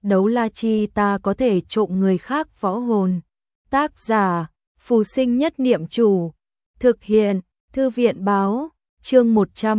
đấu la chi ta có thể trộm người khác võ hồn. Tác giả, Phù Sinh Nhất Niệm Chủ. Thực hiện, Thư viện Báo. Chương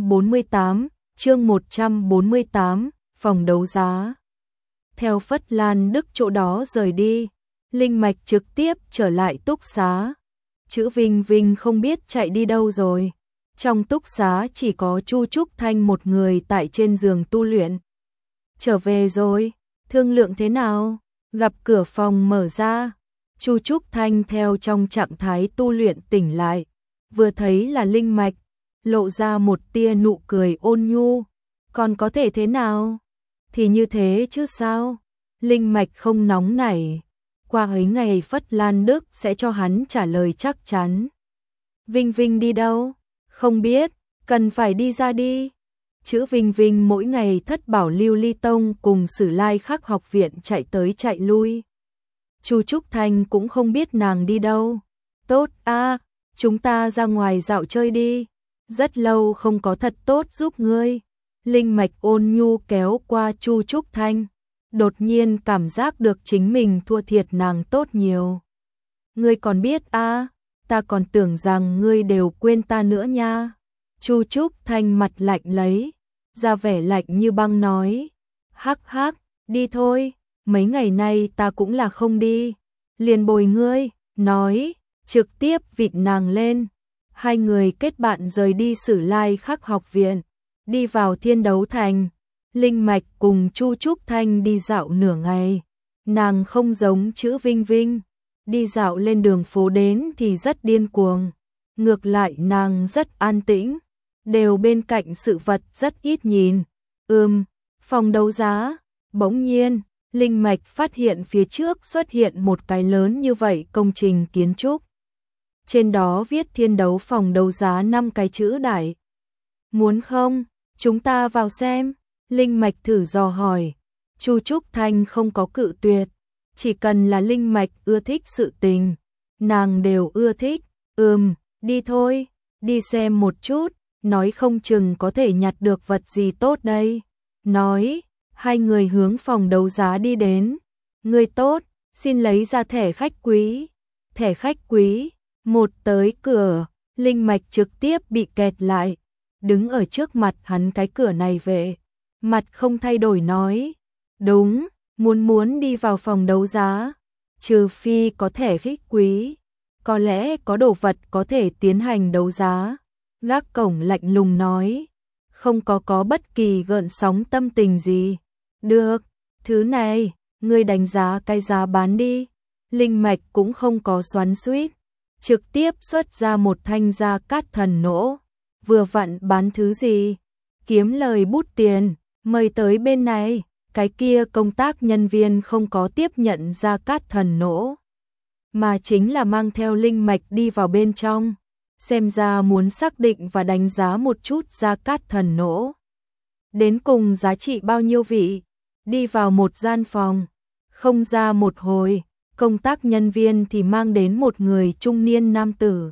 148, phòng đấu giá. Theo Phất Lan Đức chỗ đó rời đi, Linh Mạch trực tiếp trở lại túc xá. Chữ Vinh Vinh không biết chạy đi đâu rồi. Trong túc xá chỉ có Chu Trúc Thanh một người tại trên giường tu luyện. Trở về rồi, thương lượng thế nào? Gặp cửa phòng mở ra, Chu Trúc Thanh theo trong trạng thái tu luyện tỉnh lại, vừa thấy là Linh Mạch, lộ ra một tia nụ cười ôn nhu. Còn có thể thế nào? Thì như thế chứ sao? Linh Mạch không nóng nảy. Qua ấy ngày Phất Lan Đức sẽ cho hắn trả lời chắc chắn. Vinh Vinh đi đâu? Không biết, cần phải đi ra đi. Chữ Vinh Vinh mỗi ngày thất bảo Lưu Ly Tông cùng Sử Lai Khắc học viện chạy tới chạy lui. Chu Trúc Thanh cũng không biết nàng đi đâu. Tốt a, chúng ta ra ngoài dạo chơi đi. Rất lâu không có thật tốt giúp ngươi. Linh Mạch ôn nhu kéo qua Chu Trúc Thanh. Đột nhiên cảm giác được chính mình thua thiệt nàng tốt nhiều. Ngươi còn biết a, ta còn tưởng rằng ngươi đều quên ta nữa nha. Chu Trúc Thanh mặt lạnh lấy, ra vẻ lạnh như băng nói. Hắc hắc, đi thôi, mấy ngày nay ta cũng là không đi. Liền bồi ngươi, nói, trực tiếp vịt nàng lên. Hai người kết bạn rời đi Sử Lai Khắc học viện, đi vào Thiên Đấu Thành. Linh Mạch cùng Chu Trúc Thanh đi dạo nửa ngày. Nàng không giống chữ Vinh Vinh, đi dạo lên đường phố đến thì rất điên cuồng. Ngược lại nàng rất an tĩnh, đều bên cạnh sự vật rất ít nhìn. Phòng đấu giá. Bỗng nhiên, Linh Mạch phát hiện phía trước xuất hiện một cái lớn như vậy công trình kiến trúc. Trên đó viết Thiên Đấu phòng đấu giá 5 cái chữ đại. Muốn không, chúng ta vào xem. Linh Mạch thử dò hỏi. Chu Trúc Thanh không có cự tuyệt. Chỉ cần là Linh Mạch ưa thích sự tình, nàng đều ưa thích. Đi thôi, đi xem một chút, nói không chừng có thể nhặt được vật gì tốt đây. Nói, hai người hướng phòng đấu giá đi đến. Người tốt, xin lấy ra thẻ khách quý. Thẻ khách quý, một tới cửa, Linh Mạch trực tiếp bị kẹt lại. Đứng ở trước mặt hắn cái cửa này vệ, mặt không thay đổi nói. Đúng, muốn đi vào phòng đấu giá, trừ phi có thẻ khách quý, có lẽ có đồ vật có thể tiến hành đấu giá. Gác cổng lạnh lùng nói, không có bất kỳ gợn sóng tâm tình gì. Được, thứ này, ngươi đánh giá cái giá bán đi. Linh Mạch cũng không có xoắn xuýt, trực tiếp xuất ra một thanh gia cát thần nỗ. Vừa vặn bán thứ gì? Kiếm lời bút tiền, mời tới bên này. Cái kia công tác nhân viên không có tiếp nhận gia cát thần nỗ, mà chính là mang theo Linh Mạch đi vào bên trong. Xem ra muốn xác định và đánh giá một chút gia cát thần nỗ. Đến cùng giá trị bao nhiêu vị? Đi vào một gian phòng, không ra một hồi, công tác nhân viên thì mang đến một người trung niên nam tử.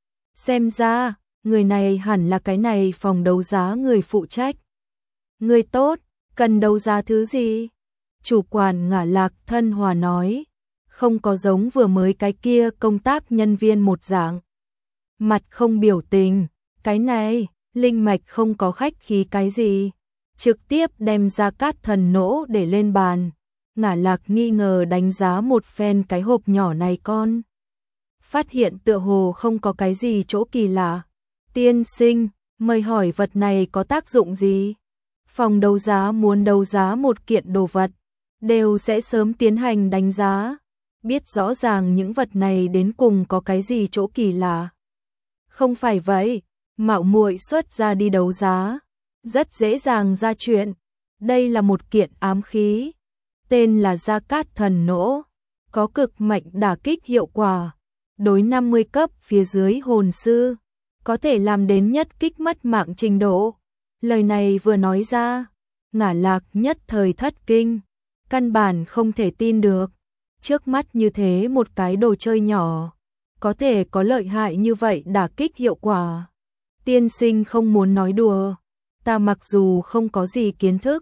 Xem ra, người này hẳn là cái này phòng đấu giá người phụ trách. Người tốt, cần đấu giá thứ gì? Chủ quản Ngả Lạc thân hòa nói, không có giống vừa mới cái kia công tác nhân viên một dạng. Mặt không biểu tình, cái này, Linh Mạch không có khách khí cái gì. Trực tiếp đem ra cát thần nỗ để lên bàn. Ngả Lạc nghi ngờ đánh giá một phen cái hộp nhỏ này con. Phát hiện tựa hồ không có cái gì chỗ kỳ lạ. Tiên sinh, mời hỏi vật này có tác dụng gì? Phòng đấu giá muốn đấu giá một kiện đồ vật, đều sẽ sớm tiến hành đánh giá, biết rõ ràng những vật này đến cùng có cái gì chỗ kỳ lạ. Không phải vậy, mạo muội xuất ra đi đấu giá, rất dễ dàng ra chuyện. Đây là một kiện ám khí, tên là gia cát thần nỗ, có cực mạnh đả kích hiệu quả, đối 50 cấp phía dưới hồn sư, có thể làm đến nhất kích mất mạng trình độ. Lời này vừa nói ra, Ngả Lạc nhất thời thất kinh, căn bản không thể tin được. Trước mắt như thế một cái đồ chơi nhỏ, có thể có lợi hại như vậy đả kích hiệu quả. Tiên sinh không muốn nói đùa, ta mặc dù không có gì kiến thức,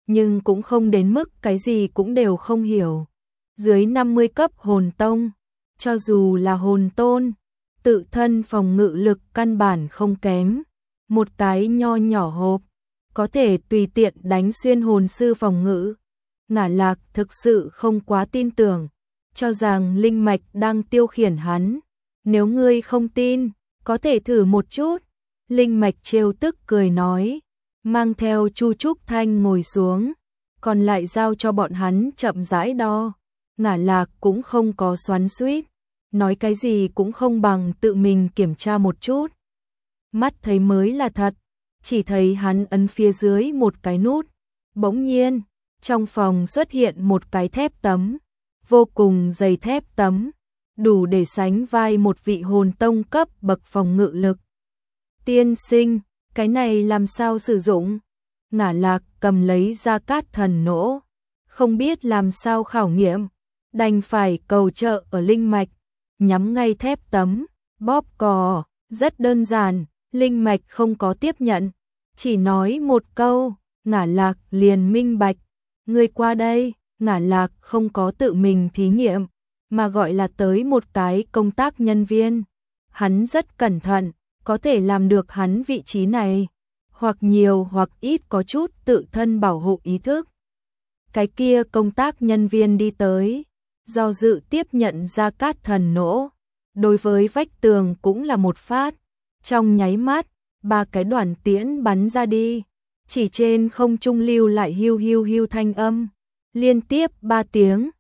nhưng cũng không đến mức cái gì cũng đều không hiểu. Dưới 50 cấp hồn tông, cho dù là hồn tôn, tự thân phòng ngự lực căn bản không kém. Một cái nho nhỏ hộp, có thể tùy tiện đánh xuyên hồn sư phòng ngự. Ngả Lạc thực sự không quá tin tưởng, cho rằng linh mạch đang tiêu khiển hắn. Nếu ngươi không tin, có thể thử một chút. Linh mạch trêu tức cười nói, mang theo Chu Trúc Thanh ngồi xuống, còn lại giao cho bọn hắn chậm rãi đo. Ngả Lạc cũng không có xoắn xuýt, nói cái gì cũng không bằng tự mình kiểm tra một chút. Mắt thấy mới là thật, chỉ thấy hắn ấn phía dưới một cái nút. Bỗng nhiên, trong phòng xuất hiện một cái thép tấm, vô cùng dày thép tấm, đủ để sánh vai một vị hồn tông cấp bậc phòng ngự lực. Tiên sinh, cái này làm sao sử dụng? Ngả Lạc cầm lấy Gia Cát Thần Nỗ, không biết làm sao khảo nghiệm, đành phải cầu trợ ở linh mạch, nhắm ngay thép tấm, bóp cò, rất đơn giản. Linh mạch không có tiếp nhận, chỉ nói một câu, Ngả Lạc liền minh bạch. Ngươi qua đây. Ngả Lạc không có tự mình thí nghiệm, mà gọi là tới một cái công tác nhân viên. Hắn rất cẩn thận, có thể làm được hắn vị trí này, hoặc nhiều hoặc ít có chút tự thân bảo hộ ý thức. Cái kia công tác nhân viên đi tới, do dự tiếp nhận Gia Cát Thần Nỗ, đối với vách tường cũng là một phát. Trong nháy mắt, 3 cái đoàn tiễn bắn ra đi, chỉ trên không trung lưu lại hiu hiu hiu thanh âm, liên tiếp 3 tiếng,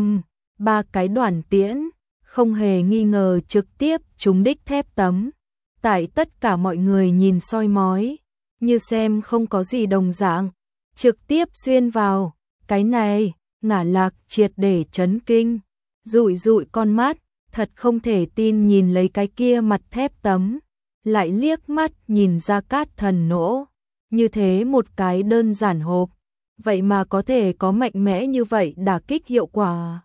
3 cái đoàn tiễn, không hề nghi ngờ trực tiếp trúng đích thép tấm. Tại tất cả mọi người nhìn soi mói, như xem không có gì đồng dạng, trực tiếp xuyên vào. Cái này, Ngả Lạc triệt để chấn kinh, dụi dụi con mắt, thật không thể tin nhìn lấy cái kia mặt thép tấm. Lại liếc mắt nhìn Gia Cát Thần Nỗ, như thế một cái đơn giản hộp, vậy mà có thể có mạnh mẽ như vậy đả kích hiệu quả.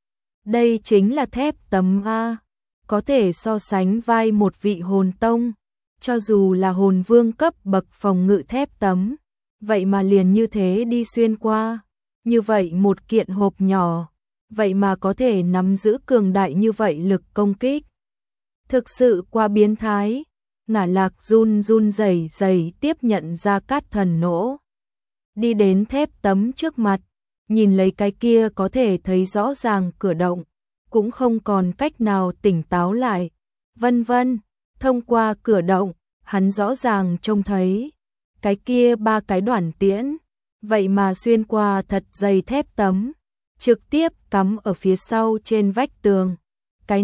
Đây chính là thép tấm A, có thể so sánh vai một vị hồn tông, cho dù là hồn vương cấp bậc phòng ngự thép tấm, vậy mà liền như thế đi xuyên qua. Như vậy một kiện hộp nhỏ, vậy mà có thể nắm giữ cường đại như vậy lực công kích. Thực sự quá biến thái. Ngả Lạc run run rẩy rẩy tiếp nhận Gia Cát Thần Nỗ, đi đến thép tấm trước mặt, nhìn lấy cái kia có thể thấy rõ ràng cửa động, cũng không còn cách nào tỉnh táo lại. Vân vân, thông qua cửa động, hắn rõ ràng trông thấy cái kia 3 cái đoàn tiễn, vậy mà xuyên qua thật dày thép tấm, trực tiếp cắm ở phía sau trên vách tường. Cái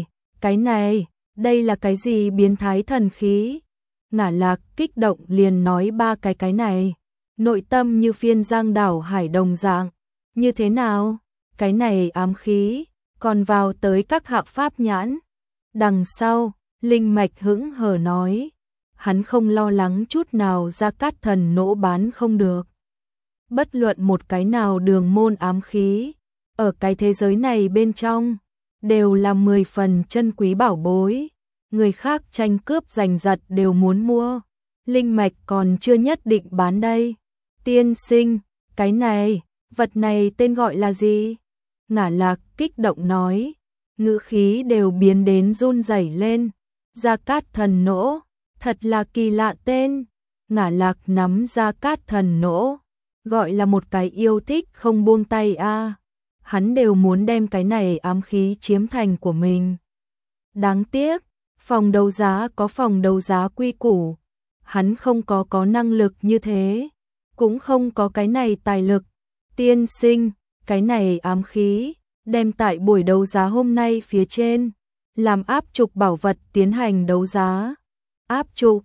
này, đây là cái gì biến thái thần khí? Ngả Lạc kích động liền nói 3 cái này, nội tâm như phiên giang đảo hải đồng dạng. Như thế nào? Cái này ám khí, còn vào tới các hạ pháp nhãn. Đằng sau, linh mạch hững hờ nói, hắn không lo lắng chút nào Gia Cát Thần Nỗ bán không được. Bất luận một cái nào đường môn ám khí, ở cái thế giới này bên trong, đều là 10 phần chân quý bảo bối, người khác tranh cướp giành giật đều muốn mua, linh mạch còn chưa nhất định bán đây. Tiên sinh, cái này, vật này tên gọi là gì? Ngả Lạc kích động nói, ngữ khí đều biến đến run rẩy lên. Gia Cát Thần Nỗ, thật là kỳ lạ tên. Ngả Lạc nắm Gia Cát Thần Nỗ, gọi là một cái yêu thích không buông tay a. Hắn đều muốn đem cái này ám khí chiếm thành của mình. Đáng tiếc, phòng đấu giá có phòng đấu giá quy củ, hắn không có năng lực như thế, cũng không có cái này tài lực. Tiên sinh, cái này ám khí, đem tại buổi đấu giá hôm nay phía trên, làm áp trục bảo vật tiến hành đấu giá. Áp trục,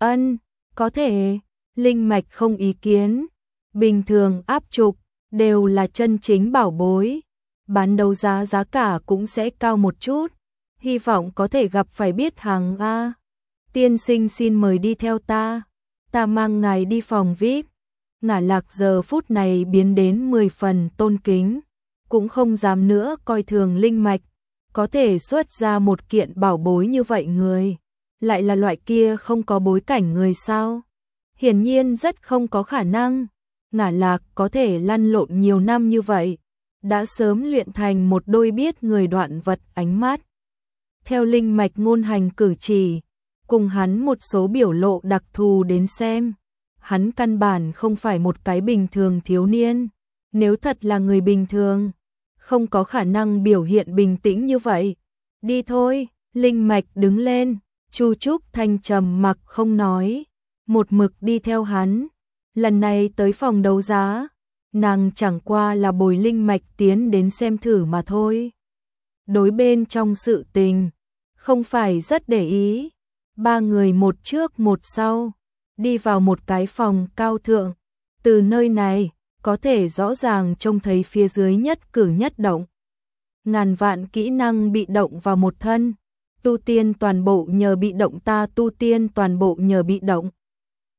có thể, linh mạch không ý kiến. Bình thường áp trục, đều là chân chính bảo bối, bán đấu giá giá cả cũng sẽ cao một chút, hy vọng có thể gặp phải biết hàng a. Tiên sinh xin mời đi theo ta mang ngài đi phòng VIP. Ngả Lạc giờ phút này biến đến 10 phần tôn kính, cũng không dám nữa coi thường linh mạch, có thể xuất ra một kiện bảo bối như vậy người, lại là loại kia không có bối cảnh người sao? Hiển nhiên rất không có khả năng. Ngả Lạc có thể lăn lộn nhiều năm như vậy, đã sớm luyện thành một đôi biết người đoạn vật ánh mắt. Theo linh mạch ngôn hành cử chỉ, cùng hắn một số biểu lộ đặc thù đến xem, hắn căn bản không phải một cái bình thường thiếu niên. Nếu thật là người bình thường, không có khả năng biểu hiện bình tĩnh như vậy. Đi thôi, linh mạch đứng lên, Chu Trúc Thanh trầm mặc không nói, một mực đi theo hắn. Lần này tới phòng đấu giá, nàng chẳng qua là bồi linh mạch tiến đến xem thử mà thôi. Đối bên trong sự tình, không phải rất để ý. Ba người một trước một sau, đi vào một cái phòng cao thượng. Từ nơi này, có thể rõ ràng trông thấy phía dưới nhất cử nhất động. Ngàn vạn kỹ năng bị động vào một thân. Tu tiên toàn bộ nhờ bị động, ta tu tiên toàn bộ nhờ bị động.